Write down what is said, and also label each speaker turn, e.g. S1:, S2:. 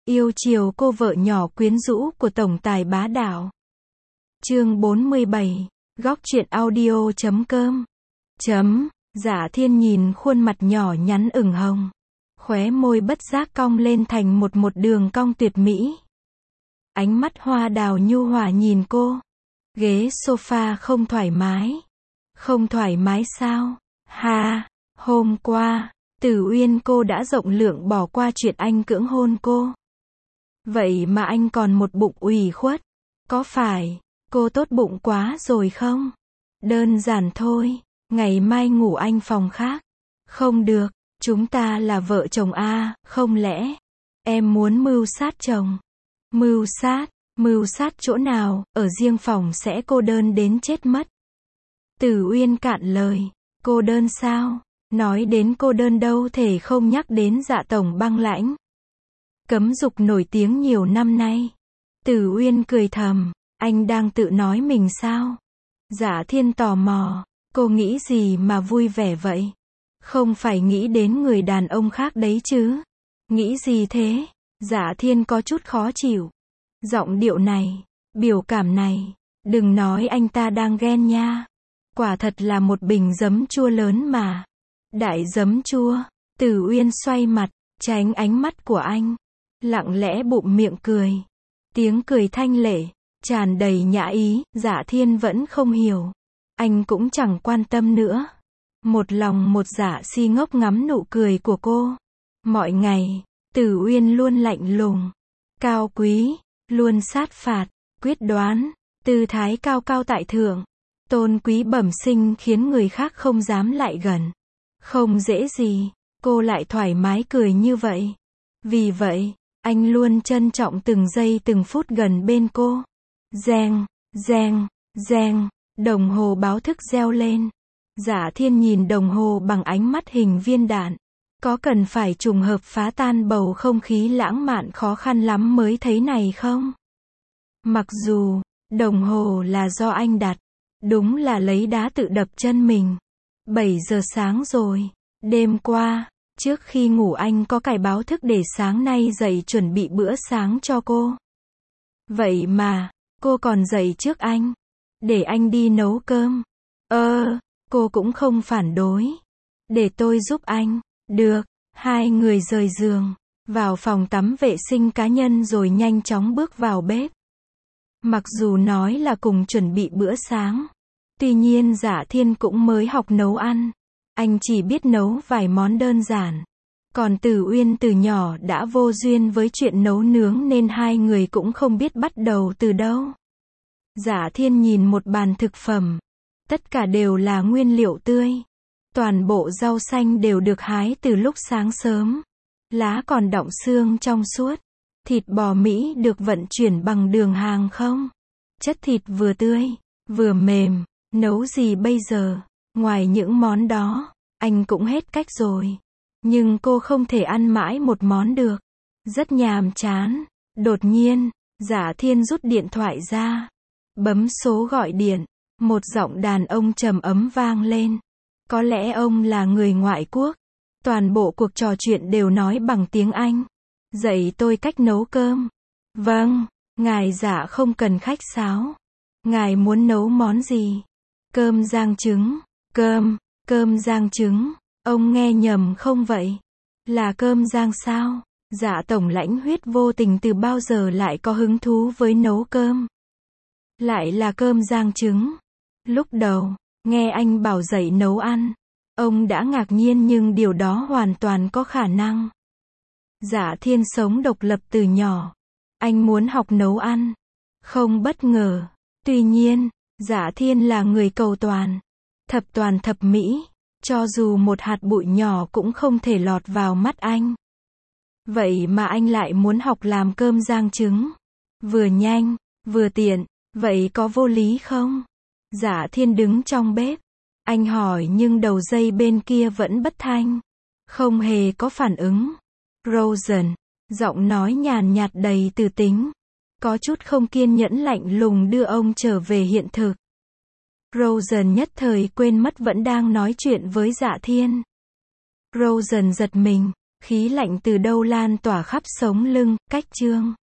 S1: Yêu chiều cô vợ nhỏ quyến rũ của tổng tài bá đạo. Chương 47, góc truyện audio.com. Dạ Thiên nhìn khuôn mặt nhỏ nhắn ửng hồng, khóe môi bất giác cong lên thành một đường cong tuyệt mỹ. Ánh mắt hoa đào nhu hòa nhìn cô. Ghế sofa không thoải mái. Không thoải mái sao? Ha, hôm qua, Tử Uyên cô đã rộng lượng bỏ qua chuyện anh cưỡng hôn cô. Vậy mà anh còn một bụng ủy khuất. Có phải cô tốt bụng quá rồi không? Đơn giản thôi, ngày mai ngủ anh phòng khác. Không được, chúng ta là vợ chồng a, không lẽ em muốn mưu sát chồng? Mưu sát chỗ nào, ở riêng phòng sẽ cô đơn đến chết mất. Tử Uyên cạn lời, cô đơn sao? Nói đến cô đơn đâu thể không nhắc đến Dạ tổng Băng Lãnh. Cấm dục nổi tiếng nhiều năm nay. Tử Uyên cười thầm, anh đang tự nói mình sao? Dạ Thiên tò mò, cô nghĩ gì mà vui vẻ vậy? Không phải nghĩ đến người đàn ông khác đấy chứ? Nghĩ gì thế? Dạ Thiên có chút khó chịu. Giọng điệu này, biểu cảm này, đừng nói anh ta đang ghen nha. Quả thật là một bình giấm chua lớn mà. Đại giấm chua. Tử Uyên xoay mặt, tránh ánh mắt của anh. Lặng lẽ bụm miệng cười. Tiếng cười thanh lệ, tràn đầy nhã ý. Dạ Thiên vẫn không hiểu. Anh cũng chẳng quan tâm nữa. Một lòng một dạ si ngốc ngắm nụ cười của cô. Mọi ngày, Tử Uyên luôn lạnh lùng, cao quý, luôn sát phạt, quyết đoán, tư thái cao cao tại thượng, tôn quý bẩm sinh khiến người khác không dám lại gần. Không dễ gì, cô lại thoải mái cười như vậy. Vì vậy, anh luôn trân trọng từng giây từng phút gần bên cô. Reng, reng, reng, đồng hồ báo thức reo lên. Dạ Thiên nhìn đồng hồ bằng ánh mắt hình viên đạn. Có cần phải trùng hợp phá tan bầu không khí lãng mạn khó khăn lắm mới thấy này không? Mặc dù, đồng hồ là do anh đặt, đúng là lấy đá tự đập chân mình. 7 giờ sáng rồi, đêm qua, trước khi ngủ anh có cài báo thức để sáng nay dậy chuẩn bị bữa sáng cho cô. Vậy mà, cô còn dậy trước anh, để anh đi nấu cơm. Cô cũng không phản đối. Để tôi giúp anh. Được, hai người rời giường, vào phòng tắm vệ sinh cá nhân rồi nhanh chóng bước vào bếp. Mặc dù nói là cùng chuẩn bị bữa sáng, tuy nhiên Dạ Thiên cũng mới học nấu ăn. Anh chỉ biết nấu vài món đơn giản. Còn Tử Uyên từ nhỏ đã vô duyên với chuyện nấu nướng nên hai người cũng không biết bắt đầu từ đâu. Dạ Thiên nhìn một bàn thực phẩm. Tất cả đều là nguyên liệu tươi. Toàn bộ rau xanh đều được hái từ lúc sáng sớm. Lá còn đọng xương trong suốt. Thịt bò Mỹ được vận chuyển bằng đường hàng không. Chất thịt vừa tươi, vừa mềm. Nấu gì bây giờ? Ngoài những món đó, anh cũng hết cách rồi. Nhưng cô không thể ăn mãi một món được. Rất nhàm chán. Đột nhiên, Dạ Thiên rút điện thoại ra. Bấm số gọi điện. Một giọng đàn ông trầm ấm vang lên. Có lẽ ông là người ngoại quốc. Toàn bộ cuộc trò chuyện đều nói bằng tiếng Anh. Dạy tôi cách nấu cơm. Vâng, ngài Dạ không cần khách sáo. Ngài muốn nấu món gì? Cơm rang trứng. Cơm rang trứng. Ông nghe nhầm không vậy? Là cơm rang sao? Dạ tổng lãnh huyết vô tình từ bao giờ lại có hứng thú với nấu cơm? Lại là cơm rang trứng. Lúc đầu, nghe anh bảo dạy nấu ăn, ông đã ngạc nhiên nhưng điều đó hoàn toàn có khả năng. Dạ Thiên sống độc lập từ nhỏ. Anh muốn học nấu ăn. Không bất ngờ. Tuy nhiên, Dạ Thiên là người cầu toàn. Thập toàn thập mỹ. Cho dù một hạt bụi nhỏ cũng không thể lọt vào mắt anh. Vậy mà anh lại muốn học làm cơm rang trứng. Vừa nhanh, vừa tiện. Vậy có vô lý không? Dạ Thiên đứng trong bếp. Anh hỏi nhưng đầu dây bên kia vẫn bất thanh. Không hề có phản ứng. Rosen, giọng nói nhàn nhạt đầy từ tính. Có chút không kiên nhẫn lạnh lùng đưa ông trở về hiện thực. Rosen nhất thời quên mất vẫn đang nói chuyện với Dạ Thiên. Rosen giật mình. Khí lạnh từ đâu lan tỏa khắp sống lưng, cách Trương